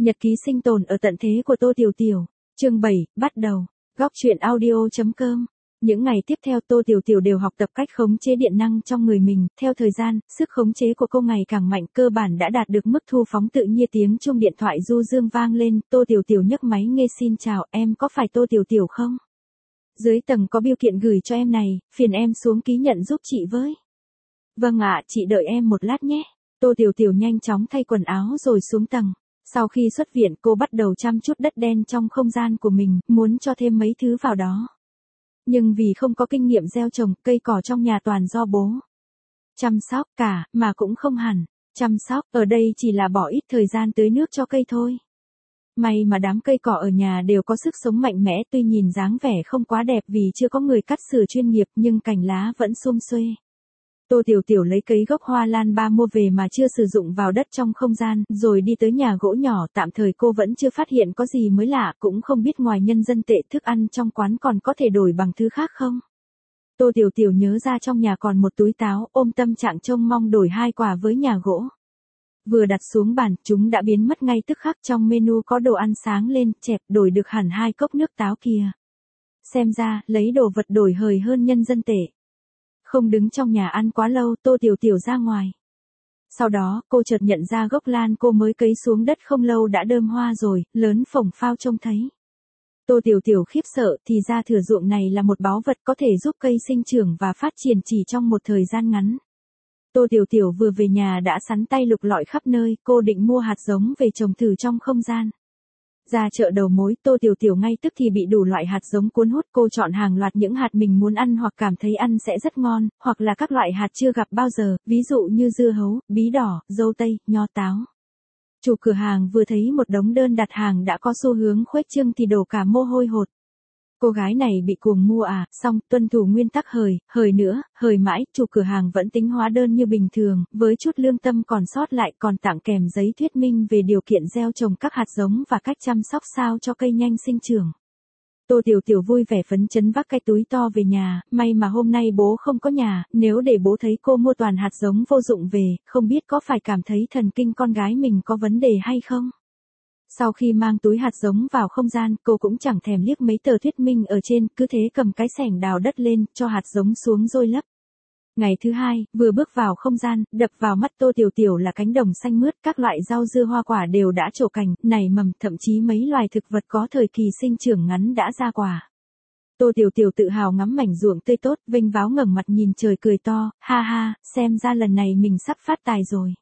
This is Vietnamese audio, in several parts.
Nhật ký sinh tồn ở tận thế của Tô Tiểu Tiểu. Chương 7, bắt đầu. Góc truyện audio.com. Những ngày tiếp theo Tô Tiểu Tiểu đều học tập cách khống chế điện năng trong người mình, theo thời gian, sức khống chế của cô ngày càng mạnh, cơ bản đã đạt được mức thu phóng tự nhiên. Tiếng chuông điện thoại du dương vang lên, Tô Tiểu Tiểu nhấc máy nghe. Xin chào, em có phải Tô Tiểu Tiểu không? Dưới tầng có bưu kiện gửi cho em này, phiền em xuống ký nhận giúp chị với. Vâng ạ, chị đợi em một lát nhé. Tô Tiểu Tiểu nhanh chóng thay quần áo rồi xuống tầng. Sau khi xuất viện cô bắt đầu chăm chút đất đen trong không gian của mình, muốn cho thêm mấy thứ vào đó. Nhưng vì không có kinh nghiệm gieo trồng, cây cỏ trong nhà toàn do bố chăm sóc cả, mà cũng không hẳn chăm sóc, ở đây chỉ là bỏ ít thời gian tưới nước cho cây thôi. May mà đám cây cỏ ở nhà đều có sức sống mạnh mẽ, tuy nhìn dáng vẻ không quá đẹp vì chưa có người cắt sửa chuyên nghiệp, nhưng cành lá vẫn sum xuê. Tô Tiểu Tiểu lấy cấy gốc hoa lan ba mua về mà chưa sử dụng vào đất trong không gian, rồi đi tới nhà gỗ nhỏ. Tạm thời cô vẫn chưa phát hiện có gì mới lạ, cũng không biết ngoài nhân dân tệ thức ăn trong quán còn có thể đổi bằng thứ khác không. Tô Tiểu Tiểu nhớ ra trong nhà còn một túi táo, ôm tâm trạng trông mong đổi 2 quả với nhà gỗ. Vừa đặt xuống bàn, chúng đã biến mất ngay tức khắc. Trong menu có đồ ăn sáng lên, chẹp, đổi được hẳn 2 cốc nước táo kìa. Xem ra, lấy đồ vật đổi hời hơn nhân dân tệ. Không đứng trong nhà ăn quá lâu, Tô Tiểu Tiểu ra ngoài. Sau đó, cô chợt nhận ra gốc lan cô mới cấy xuống đất không lâu đã đơm hoa rồi, lớn phồng phao trông thấy. Tô Tiểu Tiểu khiếp sợ, thì ra thửa ruộng này là một báu vật có thể giúp cây sinh trưởng và phát triển chỉ trong một thời gian ngắn. Tô Tiểu Tiểu vừa về nhà đã sắn tay lục lọi khắp nơi, cô định mua hạt giống về trồng thử trong không gian. Ra chợ đầu mối, Tô Tiểu Tiểu ngay tức thì bị đủ loại hạt giống cuốn hút. Cô chọn hàng loạt những hạt mình muốn ăn hoặc cảm thấy ăn sẽ rất ngon, hoặc là các loại hạt chưa gặp bao giờ, ví dụ như dưa hấu, bí đỏ, dâu tây, nho táo. Chủ cửa hàng vừa thấy một đống đơn đặt hàng đã có xu hướng khuếch trương thì đổ cả mồ hôi hột. Cô gái này bị cuồng mua à, xong, tuân thủ nguyên tắc hời nữa, hời mãi. Chủ cửa hàng vẫn tính hóa đơn như bình thường, với chút lương tâm còn sót lại, còn tặng kèm giấy thuyết minh về điều kiện gieo trồng các hạt giống và cách chăm sóc sao cho cây nhanh sinh trưởng. Tô Tiểu Tiểu vui vẻ phấn chấn vác cái túi to về nhà, may mà hôm nay bố không có nhà, nếu để bố thấy cô mua toàn hạt giống vô dụng về, không biết có phải cảm thấy thần kinh con gái mình có vấn đề hay không. Sau khi mang túi hạt giống vào không gian, cô cũng chẳng thèm liếc mấy tờ thuyết minh ở trên, cứ thế cầm cái xẻng đào đất lên, cho hạt giống xuống rồi lấp. Ngày thứ hai, vừa bước vào không gian, đập vào mắt Tô Tiểu Tiểu là cánh đồng xanh mướt, các loại rau dưa hoa quả đều đã trổ cành, nảy mầm, thậm chí mấy loài thực vật có thời kỳ sinh trưởng ngắn đã ra quả. Tô Tiểu Tiểu tự hào ngắm mảnh ruộng tươi tốt, vênh váo ngẩng mặt nhìn trời cười to, ha ha, xem ra lần này mình sắp phát tài rồi.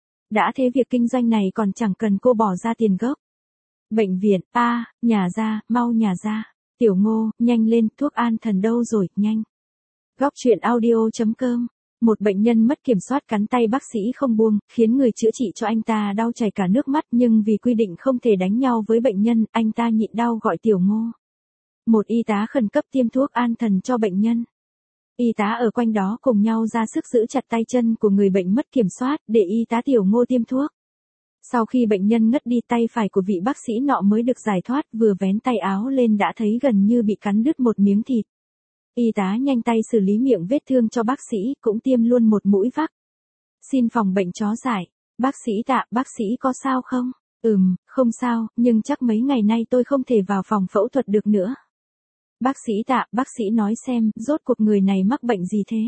Đã thế việc kinh doanh này còn chẳng cần cô bỏ ra tiền gốc. Bệnh viện, nhà ra, mau nhà ra. Tiểu Ngô, nhanh lên, thuốc an thần đâu rồi, nhanh. Góc truyện audio.com. Một bệnh nhân mất kiểm soát cắn tay bác sĩ không buông, khiến người chữa trị cho anh ta đau chảy cả nước mắt, nhưng vì quy định không thể đánh nhau với bệnh nhân, anh ta nhịn đau gọi Tiểu Ngô. Một y tá khẩn cấp tiêm thuốc an thần cho bệnh nhân. Y tá ở quanh đó cùng nhau ra sức giữ chặt tay chân của người bệnh mất kiểm soát, để y tá Tiểu Ngô tiêm thuốc. Sau khi bệnh nhân ngất đi, tay phải của vị bác sĩ nọ mới được giải thoát, vừa vén tay áo lên đã thấy gần như bị cắn đứt một miếng thịt. Y tá nhanh tay xử lý miệng vết thương cho bác sĩ, cũng tiêm luôn một mũi vắc. Xin phòng bệnh chó dại. Bác sĩ Tạ, bác sĩ có sao không? Không sao, nhưng chắc mấy ngày nay tôi không thể vào phòng phẫu thuật được nữa. Bác sĩ Tạ, bác sĩ nói xem, rốt cuộc người này mắc bệnh gì thế?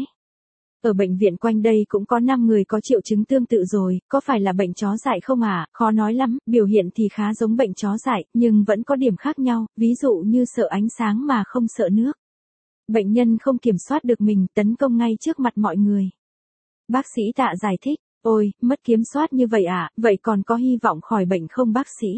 Ở bệnh viện quanh đây cũng có 5 người có triệu chứng tương tự rồi, có phải là bệnh chó dại không à? Khó nói lắm, biểu hiện thì khá giống bệnh chó dại, nhưng vẫn có điểm khác nhau, ví dụ như sợ ánh sáng mà không sợ nước. Bệnh nhân không kiểm soát được mình, tấn công ngay trước mặt mọi người. Bác sĩ Tạ giải thích, ôi, mất kiểm soát như vậy à, vậy còn có hy vọng khỏi bệnh không bác sĩ?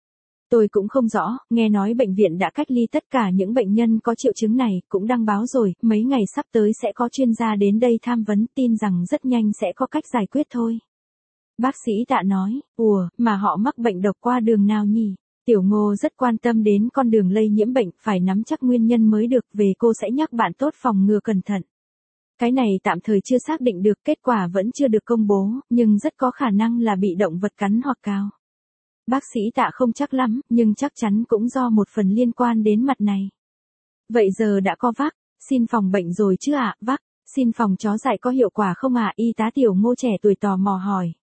Tôi cũng không rõ, nghe nói bệnh viện đã cách ly tất cả những bệnh nhân có triệu chứng này, cũng đăng báo rồi, mấy ngày sắp tới sẽ có chuyên gia đến đây tham vấn, tin rằng rất nhanh sẽ có cách giải quyết thôi. Bác sĩ Tạ nói, mà họ mắc bệnh độc qua đường nào nhỉ? Tiểu Ngô rất quan tâm đến con đường lây nhiễm bệnh, phải nắm chắc nguyên nhân mới được, về cô sẽ nhắc bạn tốt phòng ngừa cẩn thận. Cái này tạm thời chưa xác định được, kết quả vẫn chưa được công bố, nhưng rất có khả năng là bị động vật cắn hoặc cào. Bác sĩ Tạ không chắc lắm, nhưng chắc chắn cũng do một phần liên quan đến mặt này. Vậy giờ đã có vắc, xin phòng bệnh rồi chứ ạ? Vắc, xin phòng chó dại có hiệu quả không ạ? Y tá Tiểu Ngô trẻ tuổi tò mò hỏi.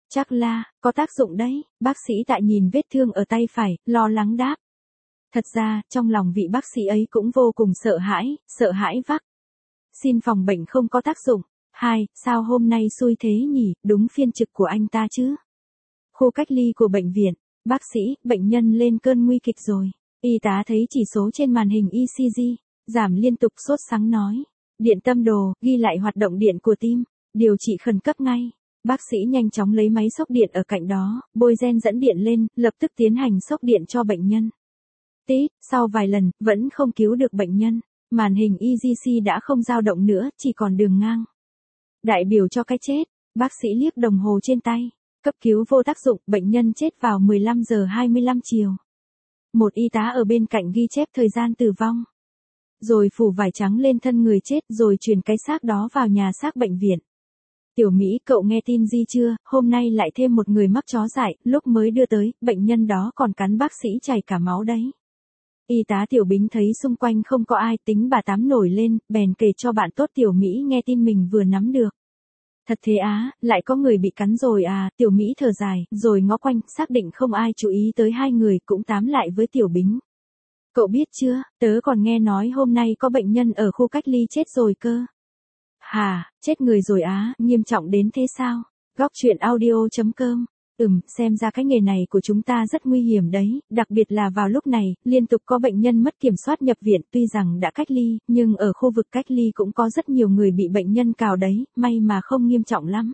Chắc là, có tác dụng đấy, bác sĩ Tạ nhìn vết thương ở tay phải, lo lắng đáp. Thật ra, trong lòng vị bác sĩ ấy cũng vô cùng sợ hãi vắc. Xin phòng bệnh không có tác dụng. Sao hôm nay xui thế nhỉ, đúng phiên trực của anh ta chứ. Khu cách ly của bệnh viện, bác sĩ, bệnh nhân lên cơn nguy kịch rồi. Y tá thấy chỉ số trên màn hình ECG, giảm liên tục sốt sắng nói. Điện tâm đồ, ghi lại hoạt động điện của tim, điều trị khẩn cấp ngay. Bác sĩ nhanh chóng lấy máy sốc điện ở cạnh đó, bôi gen dẫn điện lên, lập tức tiến hành sốc điện cho bệnh nhân. Tít, sau vài lần, vẫn không cứu được bệnh nhân. Màn hình ECG đã không dao động nữa, chỉ còn đường ngang. Đại biểu cho cái chết, bác sĩ liếc đồng hồ trên tay. Cấp cứu vô tác dụng, bệnh nhân chết vào 15 giờ 25 chiều. Một y tá ở bên cạnh ghi chép thời gian tử vong. Rồi phủ vải trắng lên thân người chết rồi chuyển cái xác đó vào nhà xác bệnh viện. Tiểu Mỹ, cậu nghe tin gì chưa, hôm nay lại thêm một người mắc chó dại, lúc mới đưa tới, bệnh nhân đó còn cắn bác sĩ chảy cả máu đấy. Y tá Tiểu Bính thấy xung quanh không có ai, tính bà Tám nổi lên, bèn kể cho bạn tốt Tiểu Mỹ nghe tin mình vừa nắm được. Thật thế á, lại có người bị cắn rồi à, Tiểu Mỹ thở dài, rồi ngó quanh, xác định không ai chú ý tới hai người, cũng tám lại với Tiểu Bính. Cậu biết chưa, tớ còn nghe nói hôm nay có bệnh nhân ở khu cách ly chết rồi cơ. Hà, chết người rồi á, nghiêm trọng đến thế sao? Góc truyện audio.com. Xem ra cái nghề này của chúng ta rất nguy hiểm đấy, đặc biệt là vào lúc này, liên tục có bệnh nhân mất kiểm soát nhập viện, tuy rằng đã cách ly, nhưng ở khu vực cách ly cũng có rất nhiều người bị bệnh nhân cào đấy, may mà không nghiêm trọng lắm.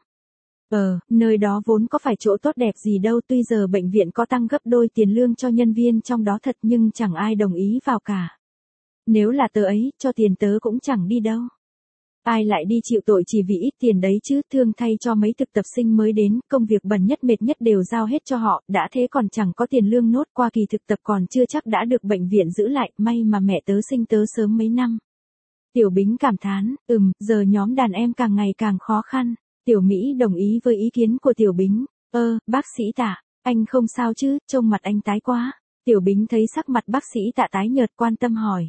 Nơi đó vốn có phải chỗ tốt đẹp gì đâu, tuy giờ bệnh viện có tăng gấp đôi tiền lương cho nhân viên trong đó thật nhưng chẳng ai đồng ý vào cả. Nếu là tớ ấy, cho tiền tớ cũng chẳng đi đâu. Ai lại đi chịu tội chỉ vì ít tiền đấy chứ, thương thay cho mấy thực tập sinh mới đến, công việc bẩn nhất mệt nhất đều giao hết cho họ, đã thế còn chẳng có tiền lương nốt, qua kỳ thực tập còn chưa chắc đã được bệnh viện giữ lại, may mà mẹ tớ sinh tớ sớm mấy năm. Tiểu Bính cảm thán, giờ nhóm đàn em càng ngày càng khó khăn. Tiểu Mỹ đồng ý với ý kiến của Tiểu Bính. Bác sĩ Tạ, anh không sao chứ, trông mặt anh tái quá. Tiểu Bính thấy sắc mặt bác sĩ Tạ tái nhợt quan tâm hỏi.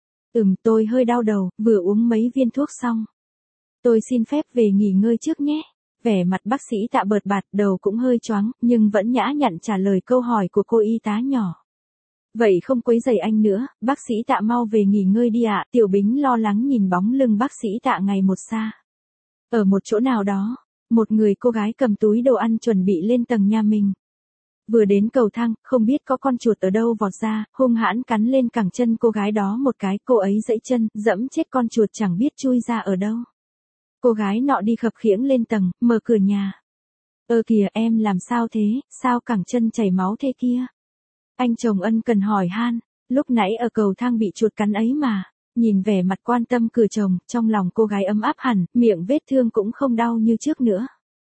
Tôi hơi đau đầu, vừa uống mấy viên thuốc xong. Tôi xin phép về nghỉ ngơi trước nhé. Vẻ mặt bác sĩ Tạ bợt bạt, đầu cũng hơi choáng, nhưng vẫn nhã nhặn trả lời câu hỏi của cô y tá nhỏ. Vậy không quấy rầy anh nữa, bác sĩ Tạ mau về nghỉ ngơi đi ạ. Tiểu Bính lo lắng nhìn bóng lưng bác sĩ Tạ ngày một xa. Ở một chỗ nào đó, một người cô gái cầm túi đồ ăn chuẩn bị lên tầng nhà mình. Vừa đến cầu thang, không biết có con chuột ở đâu vọt ra, hung hãn cắn lên cẳng chân cô gái đó một cái, cô ấy giẫy chân, dẫm chết con chuột chẳng biết chui ra ở đâu. Cô gái nọ đi khập khiễng lên tầng, mở cửa nhà. Kìa em làm sao thế, sao cẳng chân chảy máu thế kia? Anh chồng ân cần hỏi han, lúc nãy ở cầu thang bị chuột cắn ấy mà. Nhìn vẻ mặt quan tâm cửa chồng, trong lòng cô gái ấm áp hẳn, miệng vết thương cũng không đau như trước nữa.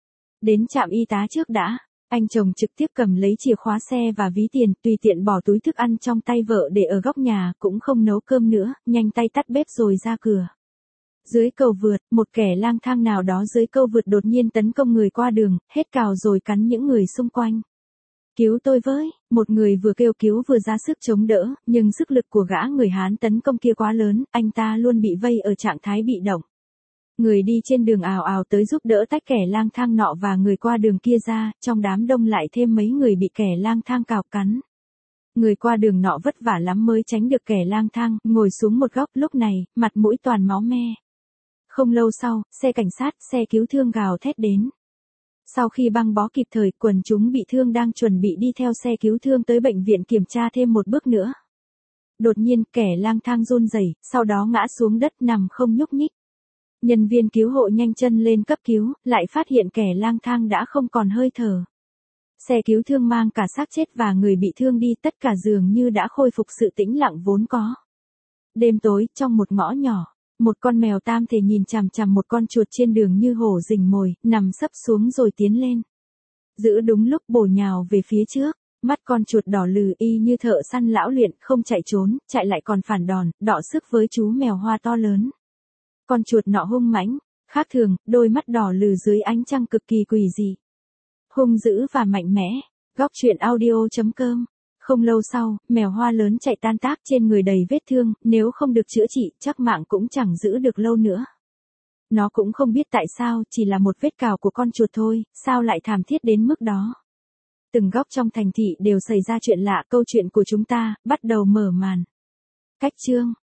Đến trạm y tá trước đã, anh chồng trực tiếp cầm lấy chìa khóa xe và ví tiền, tùy tiện bỏ túi thức ăn trong tay vợ để ở góc nhà, cũng không nấu cơm nữa, nhanh tay tắt bếp rồi ra cửa. Dưới cầu vượt, một kẻ lang thang nào đó dưới cầu vượt đột nhiên tấn công người qua đường, hết cào rồi cắn những người xung quanh. Cứu tôi với, một người vừa kêu cứu vừa ra sức chống đỡ, nhưng sức lực của gã người Hán tấn công kia quá lớn, anh ta luôn bị vây ở trạng thái bị động. Người đi trên đường ào ào tới giúp đỡ tách kẻ lang thang nọ và người qua đường kia ra, trong đám đông lại thêm mấy người bị kẻ lang thang cào cắn. Người qua đường nọ vất vả lắm mới tránh được kẻ lang thang, ngồi xuống một góc, lúc này, mặt mũi toàn máu me. Không lâu sau, xe cảnh sát, xe cứu thương gào thét đến. Sau khi băng bó kịp thời, quần chúng bị thương đang chuẩn bị đi theo xe cứu thương tới bệnh viện kiểm tra thêm một bước nữa. Đột nhiên, kẻ lang thang run rẩy, sau đó ngã xuống đất nằm không nhúc nhích. Nhân viên cứu hộ nhanh chân lên cấp cứu, lại phát hiện kẻ lang thang đã không còn hơi thở. Xe cứu thương mang cả xác chết và người bị thương đi, tất cả dường như đã khôi phục sự tĩnh lặng vốn có. Đêm tối, trong một ngõ nhỏ, một con mèo tam thể nhìn chằm chằm một con chuột trên đường như hổ rình mồi, nằm sấp xuống rồi tiến lên. Giữ đúng lúc bổ nhào về phía trước, mắt con chuột đỏ lừ y như thợ săn lão luyện, không chạy trốn, chạy lại còn phản đòn, đọ sức với chú mèo hoa to lớn. Con chuột nọ hung mãnh, khác thường, đôi mắt đỏ lừ dưới ánh trăng cực kỳ quỷ dị. Hung dữ và mạnh mẽ. Góc truyện audio.com. Không lâu sau, mèo hoa lớn chạy tan tác trên người đầy vết thương, nếu không được chữa trị, chắc mạng cũng chẳng giữ được lâu nữa. Nó cũng không biết tại sao, chỉ là một vết cào của con chuột thôi, sao lại thảm thiết đến mức đó. Từng góc trong thành thị đều xảy ra chuyện lạ, câu chuyện của chúng ta bắt đầu mở màn. Cách chương